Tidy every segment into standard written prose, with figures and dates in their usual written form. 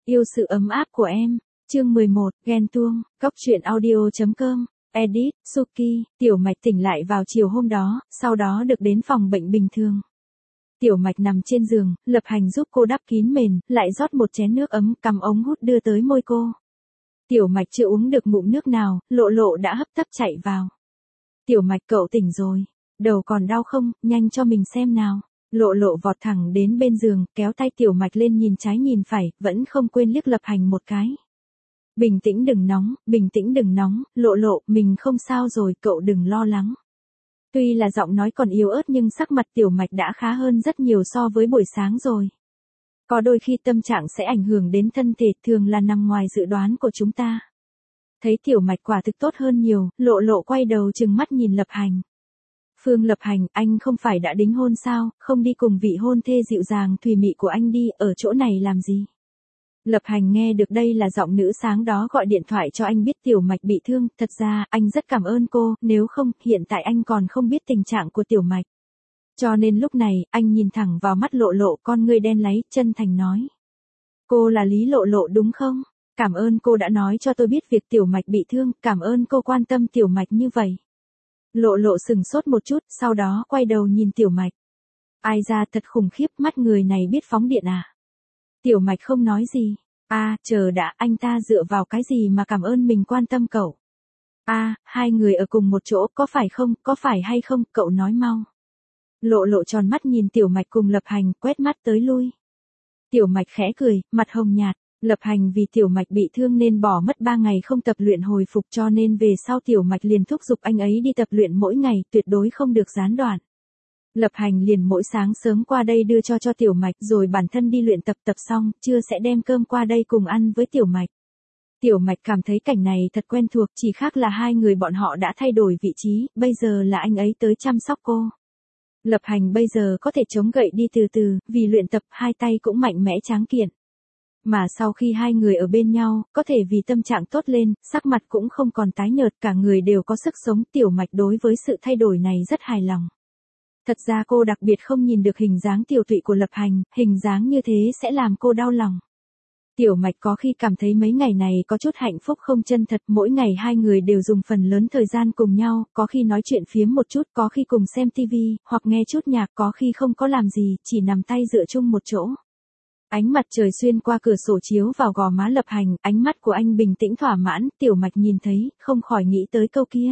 Yêu sự ấm áp của em. Chương 11, ghen tuông. Cốc truyện audio.com. Edit, Suki. Tiểu Mạch tỉnh lại vào chiều hôm đó, sau đó được đến phòng bệnh bình thường. Tiểu Mạch nằm trên giường, Lập Hành giúp cô đắp kín mền, lại rót một chén nước ấm cầm ống hút đưa tới môi cô. Tiểu Mạch chưa uống được ngụm nước nào, Lộ Lộ đã hấp tấp chạy vào. Tiểu Mạch, cậu tỉnh rồi. Đầu còn đau không, nhanh cho mình xem nào. Lộ Lộ vọt thẳng đến bên giường, kéo tay Tiểu Mạch lên nhìn trái nhìn phải, vẫn không quên liếc Lập Hành một cái. Bình tĩnh đừng nóng, Lộ Lộ, mình không sao rồi, cậu đừng lo lắng. Tuy là giọng nói còn yếu ớt nhưng sắc mặt Tiểu Mạch đã khá hơn rất nhiều so với buổi sáng rồi. Có đôi khi tâm trạng sẽ ảnh hưởng đến thân thể, thường là nằm ngoài dự đoán của chúng ta. Thấy Tiểu Mạch quả thực tốt hơn nhiều, Lộ Lộ quay đầu trừng mắt nhìn Lập Hành. Phương Lập Hành, anh không phải đã đính hôn sao, không đi cùng vị hôn thê dịu dàng thùy mị của anh đi, ở chỗ này làm gì? Lập Hành nghe được đây là giọng nữ sáng đó gọi điện thoại cho anh biết Tiểu Mạch bị thương, thật ra, anh rất cảm ơn cô, nếu không, hiện tại anh còn không biết tình trạng của Tiểu Mạch. Cho nên lúc này, anh nhìn thẳng vào mắt Lộ Lộ, con ngươi đen láy, chân thành nói. Cô là Lý Lộ Lộ đúng không? Cảm ơn cô đã nói cho tôi biết việc Tiểu Mạch bị thương, cảm ơn cô quan tâm Tiểu Mạch như vậy. Lộ Lộ sừng sốt một chút, sau đó quay đầu nhìn Tiểu Mạch. Ai ra thật khủng khiếp, mắt người này biết phóng điện à? Tiểu Mạch không nói gì. Chờ đã, anh ta dựa vào cái gì mà cảm ơn mình quan tâm cậu? Hai người ở cùng một chỗ, có phải không, có phải hay không, cậu nói mau. Lộ Lộ tròn mắt nhìn Tiểu Mạch cùng Lập Hành, quét mắt tới lui. Tiểu Mạch khẽ cười, mặt hồng nhạt. Lập Hành vì Tiểu Mạch bị thương nên bỏ mất 3 ngày không tập luyện hồi phục, cho nên về sau Tiểu Mạch liền thúc giục anh ấy đi tập luyện mỗi ngày, tuyệt đối không được gián đoạn. Lập Hành liền mỗi sáng sớm qua đây đưa cho Tiểu Mạch, rồi bản thân đi luyện tập xong, trưa sẽ đem cơm qua đây cùng ăn với Tiểu Mạch. Tiểu Mạch cảm thấy cảnh này thật quen thuộc, chỉ khác là hai người bọn họ đã thay đổi vị trí, bây giờ là anh ấy tới chăm sóc cô. Lập Hành bây giờ có thể chống gậy đi từ từ, vì luyện tập hai tay cũng mạnh mẽ tráng kiện. Mà sau khi hai người ở bên nhau, có thể vì tâm trạng tốt lên, sắc mặt cũng không còn tái nhợt, cả người đều có sức sống. Tiểu Mạch đối với sự thay đổi này rất hài lòng. Thật ra cô đặc biệt không nhìn được hình dáng tiểu tụy của Lập Hành, hình dáng như thế sẽ làm cô đau lòng. Tiểu Mạch có khi cảm thấy mấy ngày này có chút hạnh phúc không chân thật, mỗi ngày hai người đều dùng phần lớn thời gian cùng nhau, có khi nói chuyện phiếm một chút, có khi cùng xem tivi, hoặc nghe chút nhạc, có khi không có làm gì, chỉ nằm tay dựa chung một chỗ. Ánh mặt trời xuyên qua cửa sổ chiếu vào gò má Lập Hành, ánh mắt của anh bình tĩnh thỏa mãn, Tiểu Mạch nhìn thấy, không khỏi nghĩ tới câu kia.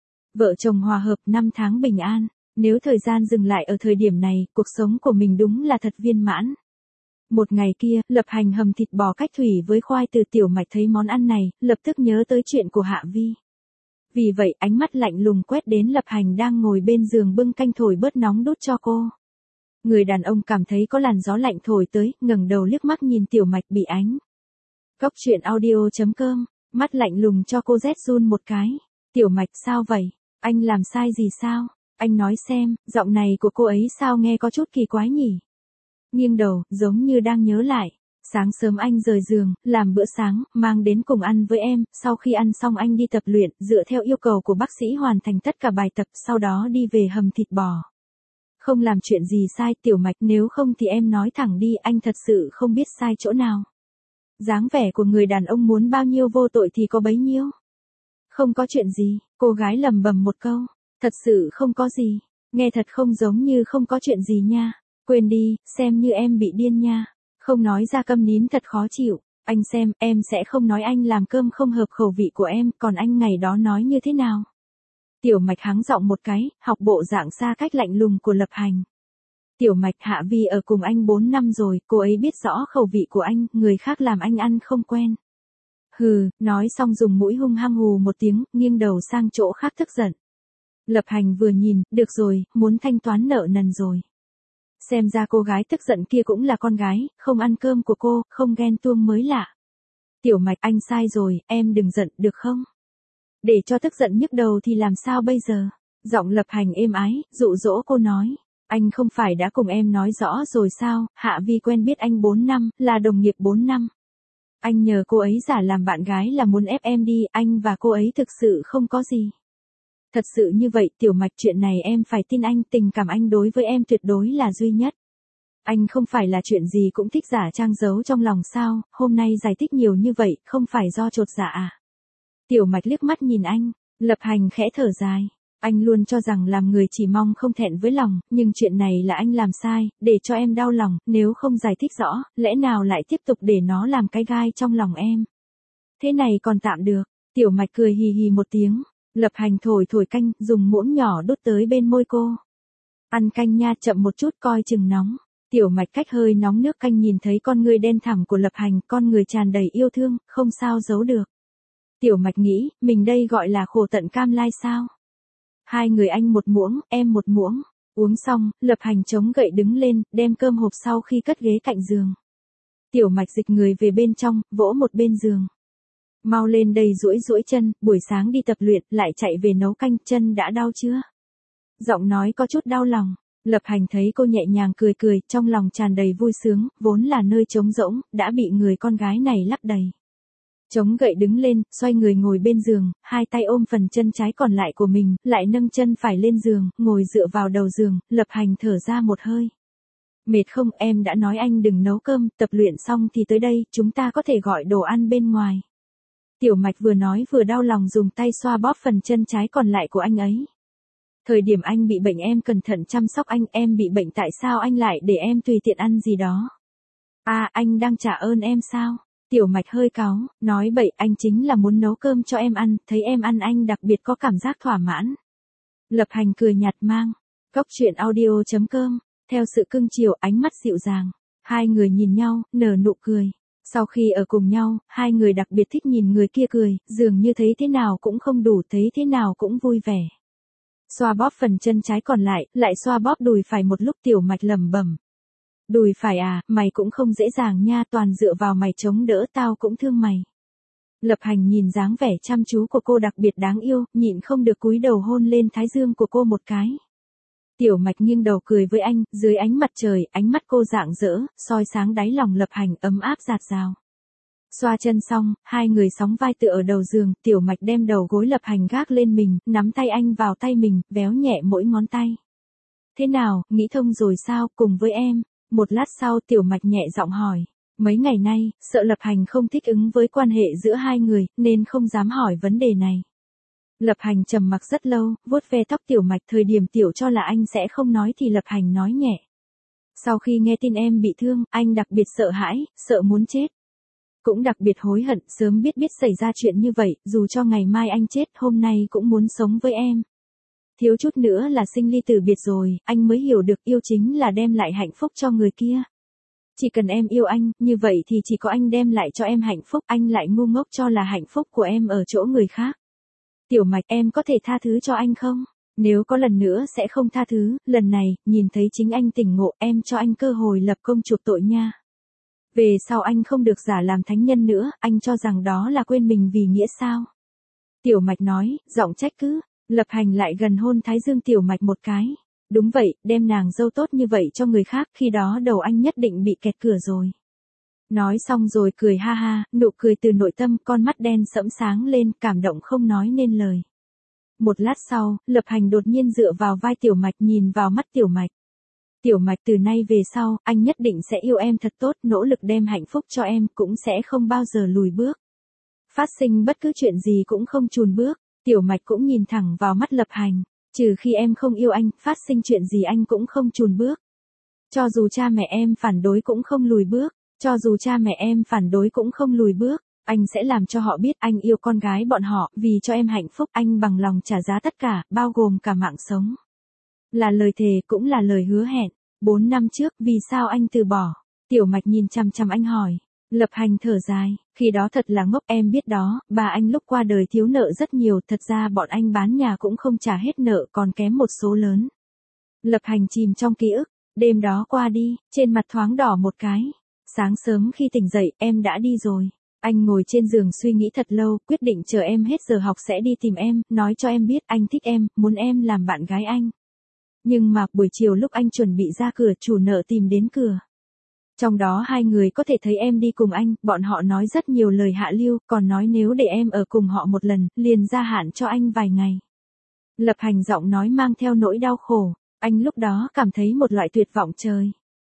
Vợ chồng hòa hợp 5 tháng bình an, nếu thời gian dừng lại ở thời điểm này, cuộc sống của mình đúng là thật viên mãn. Một ngày kia, Lập Hành hầm thịt bò cách thủy với khoai từ. Tiểu Mạch thấy món ăn này, lập tức nhớ tới chuyện của Hạ Vi. Vì vậy, ánh mắt lạnh lùng quét đến Lập Hành đang ngồi bên giường bưng canh thổi bớt nóng đút cho cô. Người đàn ông cảm thấy có làn gió lạnh thổi tới, ngẩng đầu liếc mắt nhìn Tiểu Mạch bị ánh. Cốc truyện audio.com, mắt lạnh lùng cho cô rét run một cái. Tiểu Mạch, sao vậy? Anh làm sai gì sao? Anh nói xem, giọng này của cô ấy sao nghe có chút kỳ quái nhỉ? Nghiêng đầu, giống như đang nhớ lại. Sáng sớm anh rời giường, làm bữa sáng, mang đến cùng ăn với em, sau khi ăn xong anh đi tập luyện, dựa theo yêu cầu của bác sĩ hoàn thành tất cả bài tập, sau đó đi về hầm thịt bò. Không làm chuyện gì sai, Tiểu Mạch, nếu không thì em nói thẳng đi, anh thật sự không biết sai chỗ nào. Dáng vẻ của người đàn ông muốn bao nhiêu vô tội thì có bấy nhiêu. Không có chuyện gì, cô gái lầm bầm một câu. Thật sự không có gì, nghe thật không giống như không có chuyện gì nha. Quên đi, xem như em bị điên nha. Không nói ra câm nín thật khó chịu. Anh xem, em sẽ không nói anh làm cơm không hợp khẩu vị của em, còn anh ngày đó nói như thế nào? Tiểu Mạch hắng giọng một cái, học bộ dạng xa cách lạnh lùng của Lập Hành. Tiểu Mạch, Hạ Vi ở cùng anh 4 năm rồi, cô ấy biết rõ khẩu vị của anh, người khác làm anh ăn không quen. Hừ, nói xong dùng mũi hung hăng hù một tiếng, nghiêng đầu sang chỗ khác tức giận. Lập Hành vừa nhìn, được rồi, muốn thanh toán nợ nần rồi. Xem ra cô gái tức giận kia cũng là con gái, không ăn cơm của cô, không ghen tuông mới lạ. Tiểu Mạch, anh sai rồi, em đừng giận, được không? Để cho tức giận nhức đầu thì làm sao bây giờ? Giọng Lập Hành êm ái, dụ dỗ cô nói. Anh không phải đã cùng em nói rõ rồi sao, Hạ Vi quen biết anh 4 năm, là đồng nghiệp 4 năm. Anh nhờ cô ấy giả làm bạn gái là muốn ép em đi, anh và cô ấy thực sự không có gì. Thật sự như vậy, Tiểu Mạch, chuyện này em phải tin anh, tình cảm anh đối với em tuyệt đối là duy nhất. Anh không phải là chuyện gì cũng thích giả trang giấu trong lòng sao, hôm nay giải thích nhiều như vậy, không phải do chột dạ à? Tiểu Mạch liếc mắt nhìn anh, Lập Hành khẽ thở dài. Anh luôn cho rằng làm người chỉ mong không thẹn với lòng, nhưng chuyện này là anh làm sai, để cho em đau lòng, nếu không giải thích rõ, lẽ nào lại tiếp tục để nó làm cái gai trong lòng em. Thế này còn tạm được, Tiểu Mạch cười hì hì một tiếng, Lập Hành thổi thổi canh, dùng muỗng nhỏ đút tới bên môi cô. Ăn canh nha, chậm một chút coi chừng nóng. Tiểu Mạch cách hơi nóng nước canh nhìn thấy con người đen thẳm của Lập Hành, con người tràn đầy yêu thương, không sao giấu được. Tiểu Mạch nghĩ, mình đây gọi là khổ tận cam lai sao? Hai người anh một muỗng, em một muỗng. Uống xong, Lập Hành chống gậy đứng lên, đem cơm hộp sau khi cất ghế cạnh giường. Tiểu Mạch dịch người về bên trong, vỗ một bên giường. Mau lên đây duỗi duỗi chân, buổi sáng đi tập luyện, lại chạy về nấu canh, chân đã đau chưa? Giọng nói có chút đau lòng. Lập Hành thấy cô nhẹ nhàng cười cười, trong lòng tràn đầy vui sướng, vốn là nơi trống rỗng, đã bị người con gái này lấp đầy. Chống gậy đứng lên, xoay người ngồi bên giường, hai tay ôm phần chân trái còn lại của mình, lại nâng chân phải lên giường, ngồi dựa vào đầu giường, Lập Hành thở ra một hơi. Mệt không, em đã nói anh đừng nấu cơm, tập luyện xong thì tới đây, chúng ta có thể gọi đồ ăn bên ngoài. Tiểu Mạch vừa nói vừa đau lòng dùng tay xoa bóp phần chân trái còn lại của anh ấy. Thời điểm anh bị bệnh em cẩn thận chăm sóc anh, em bị bệnh tại sao anh lại để em tùy tiện ăn gì đó? À, anh đang trả ơn em sao? Tiểu Mạch hơi cáu, nói bậy, anh chính là muốn nấu cơm cho em ăn, thấy em ăn anh đặc biệt có cảm giác thỏa mãn. Lập Hành cười nhạt mang. Cốc truyện audio.com, theo sự cưng chiều, ánh mắt dịu dàng. Hai người nhìn nhau, nở nụ cười. Sau khi ở cùng nhau, hai người đặc biệt thích nhìn người kia cười, dường như thấy thế nào cũng không đủ, thấy thế nào cũng vui vẻ. Xoa bóp phần chân trái còn lại xoa bóp đùi phải một lúc. Tiểu Mạch lẩm bẩm. Đùi phải à, mày cũng không dễ dàng nha, toàn dựa vào mày chống đỡ, tao cũng thương mày. Lập Hành nhìn dáng vẻ chăm chú của cô đặc biệt đáng yêu, nhịn không được cúi đầu hôn lên thái dương của cô một cái. Tiểu Mạch nghiêng đầu cười với anh, dưới ánh mặt trời, ánh mắt cô rạng rỡ, soi sáng đáy lòng Lập Hành ấm áp dạt dào. Xoa chân xong, hai người sóng vai tựa ở đầu giường, Tiểu Mạch đem đầu gối Lập Hành gác lên mình, nắm tay anh vào tay mình, véo nhẹ mỗi ngón tay. Thế nào, nghĩ thông rồi sao, cùng với em? Một lát sau Tiểu Mạch nhẹ giọng hỏi. Mấy ngày nay, sợ Lập Hành không thích ứng với quan hệ giữa hai người, nên không dám hỏi vấn đề này. Lập Hành trầm mặc rất lâu, vuốt ve tóc Tiểu Mạch, thời điểm Tiểu cho là anh sẽ không nói thì Lập Hành nói nhẹ. Sau khi nghe tin em bị thương, anh đặc biệt sợ hãi, sợ muốn chết. Cũng đặc biệt hối hận, sớm biết xảy ra chuyện như vậy, dù cho ngày mai anh chết, hôm nay cũng muốn sống với em. Thiếu chút nữa là sinh ly tử biệt rồi, anh mới hiểu được yêu chính là đem lại hạnh phúc cho người kia. Chỉ cần em yêu anh, như vậy thì chỉ có anh đem lại cho em hạnh phúc, anh lại ngu ngốc cho là hạnh phúc của em ở chỗ người khác. Tiểu Mạch, em có thể tha thứ cho anh không? Nếu có lần nữa sẽ không tha thứ, lần này, nhìn thấy chính anh tỉnh ngộ, em cho anh cơ hội lập công chuộc tội nha. Về sau anh không được giả làm thánh nhân nữa, anh cho rằng đó là quên mình vì nghĩa sao? Tiểu Mạch nói, giọng trách cứ. Lập Hành lại gần hôn thái dương Tiểu Mạch một cái. Đúng vậy, đem nàng dâu tốt như vậy cho người khác, khi đó đầu anh nhất định bị kẹt cửa rồi. Nói xong rồi cười ha ha, nụ cười từ nội tâm, con mắt đen sẫm sáng lên, cảm động không nói nên lời. Một lát sau, Lập Hành đột nhiên dựa vào vai Tiểu Mạch, nhìn vào mắt Tiểu Mạch. Tiểu Mạch, từ nay về sau, anh nhất định sẽ yêu em thật tốt, nỗ lực đem hạnh phúc cho em, cũng sẽ không bao giờ lùi bước. Phát sinh bất cứ chuyện gì cũng không chùn bước. Tiểu Mạch cũng nhìn thẳng vào mắt Lập Hành. Trừ khi em không yêu anh, phát sinh chuyện gì anh cũng không chùn bước. Cho dù cha mẹ em phản đối cũng không lùi bước. Cho dù cha mẹ em phản đối cũng không lùi bước. Anh sẽ làm cho họ biết anh yêu con gái bọn họ, vì cho em hạnh phúc, anh bằng lòng trả giá tất cả, bao gồm cả mạng sống. Là lời thề cũng là lời hứa hẹn. 4 năm trước, vì sao anh từ bỏ? Tiểu Mạch nhìn chằm chằm anh hỏi. Lập Hành thở dài, khi đó thật là ngốc, em biết đó, bà anh lúc qua đời thiếu nợ rất nhiều, thật ra bọn anh bán nhà cũng không trả hết nợ, còn kém một số lớn. Lập Hành chìm trong ký ức, đêm đó qua đi, trên mặt thoáng đỏ một cái. Sáng sớm khi tỉnh dậy, em đã đi rồi. Anh ngồi trên giường suy nghĩ thật lâu, quyết định chờ em hết giờ học sẽ đi tìm em, nói cho em biết anh thích em, muốn em làm bạn gái anh. Nhưng mà, buổi chiều lúc anh chuẩn bị ra cửa, chủ nợ tìm đến cửa. Trong đó hai người có thể thấy em đi cùng anh, bọn họ nói rất nhiều lời hạ lưu, còn nói nếu để em ở cùng họ một lần, liền gia hạn cho anh vài ngày. Lập Hành giọng nói mang theo nỗi đau khổ, anh lúc đó cảm thấy một loại tuyệt vọng trời.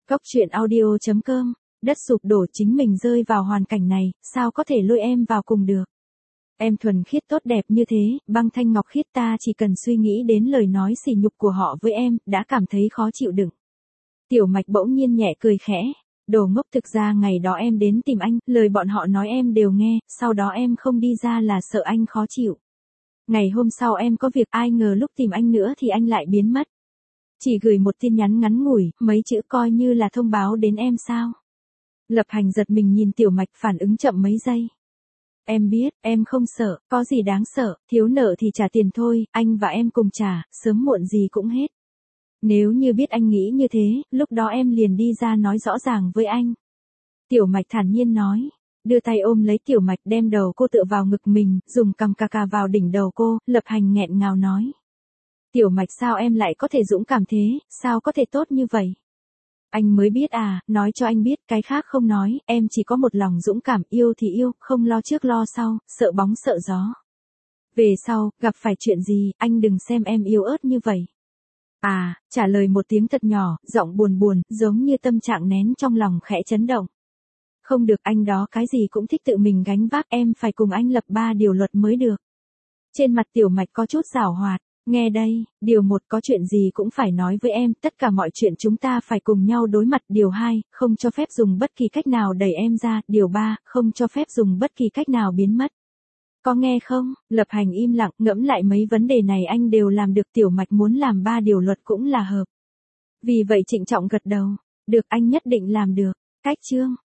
Cốc truyện audio.com, đất sụp đổ chính mình rơi vào hoàn cảnh này, sao có thể lôi em vào cùng được. Em thuần khiết tốt đẹp như thế, băng thanh ngọc khiết ta chỉ cần suy nghĩ đến lời nói sỉ nhục của họ với em, đã cảm thấy khó chịu đựng. Tiểu Mạch bỗng nhiên nhẹ cười khẽ. Đồ ngốc, thực ra ngày đó em đến tìm anh, lời bọn họ nói em đều nghe, sau đó em không đi ra là sợ anh khó chịu. Ngày hôm sau em có việc, ai ngờ lúc tìm anh nữa thì anh lại biến mất. Chỉ gửi một tin nhắn ngắn ngủi, mấy chữ coi như là thông báo đến em sao. Lập Hành giật mình nhìn Tiểu Mạch, phản ứng chậm mấy giây. Em biết, em không sợ, có gì đáng sợ, thiếu nợ thì trả tiền thôi, anh và em cùng trả, sớm muộn gì cũng hết. Nếu như biết anh nghĩ như thế, lúc đó em liền đi ra nói rõ ràng với anh. Tiểu Mạch thản nhiên nói, đưa tay ôm lấy Tiểu Mạch, đem đầu cô tựa vào ngực mình, dùng cằm cà cà vào đỉnh đầu cô. Lập Hành nghẹn ngào nói. Tiểu Mạch, sao em lại có thể dũng cảm thế, sao có thể tốt như vậy? Anh mới biết à, nói cho anh biết, cái khác không nói, em chỉ có một lòng dũng cảm, yêu thì yêu, không lo trước lo sau, sợ bóng sợ gió. Về sau, gặp phải chuyện gì, anh đừng xem em yếu ớt như vậy. À, trả lời một tiếng thật nhỏ, giọng buồn buồn, giống như tâm trạng nén trong lòng khẽ chấn động. Không được, anh đó cái gì cũng thích tự mình gánh vác, em phải cùng anh lập 3 điều luật mới được. Trên mặt Tiểu Mạch có chút giảo hoạt. Nghe đây, điều 1, có chuyện gì cũng phải nói với em, tất cả mọi chuyện chúng ta phải cùng nhau đối mặt. Điều 2, không cho phép dùng bất kỳ cách nào đẩy em ra. Điều 3, không cho phép dùng bất kỳ cách nào biến mất. Có nghe không? Lập Hành im lặng, ngẫm lại mấy vấn đề này anh đều làm được. Tiểu Mạch muốn làm 3 điều luật cũng là hợp. Vì vậy trịnh trọng gật đầu. Được, anh nhất định làm được. Cách chương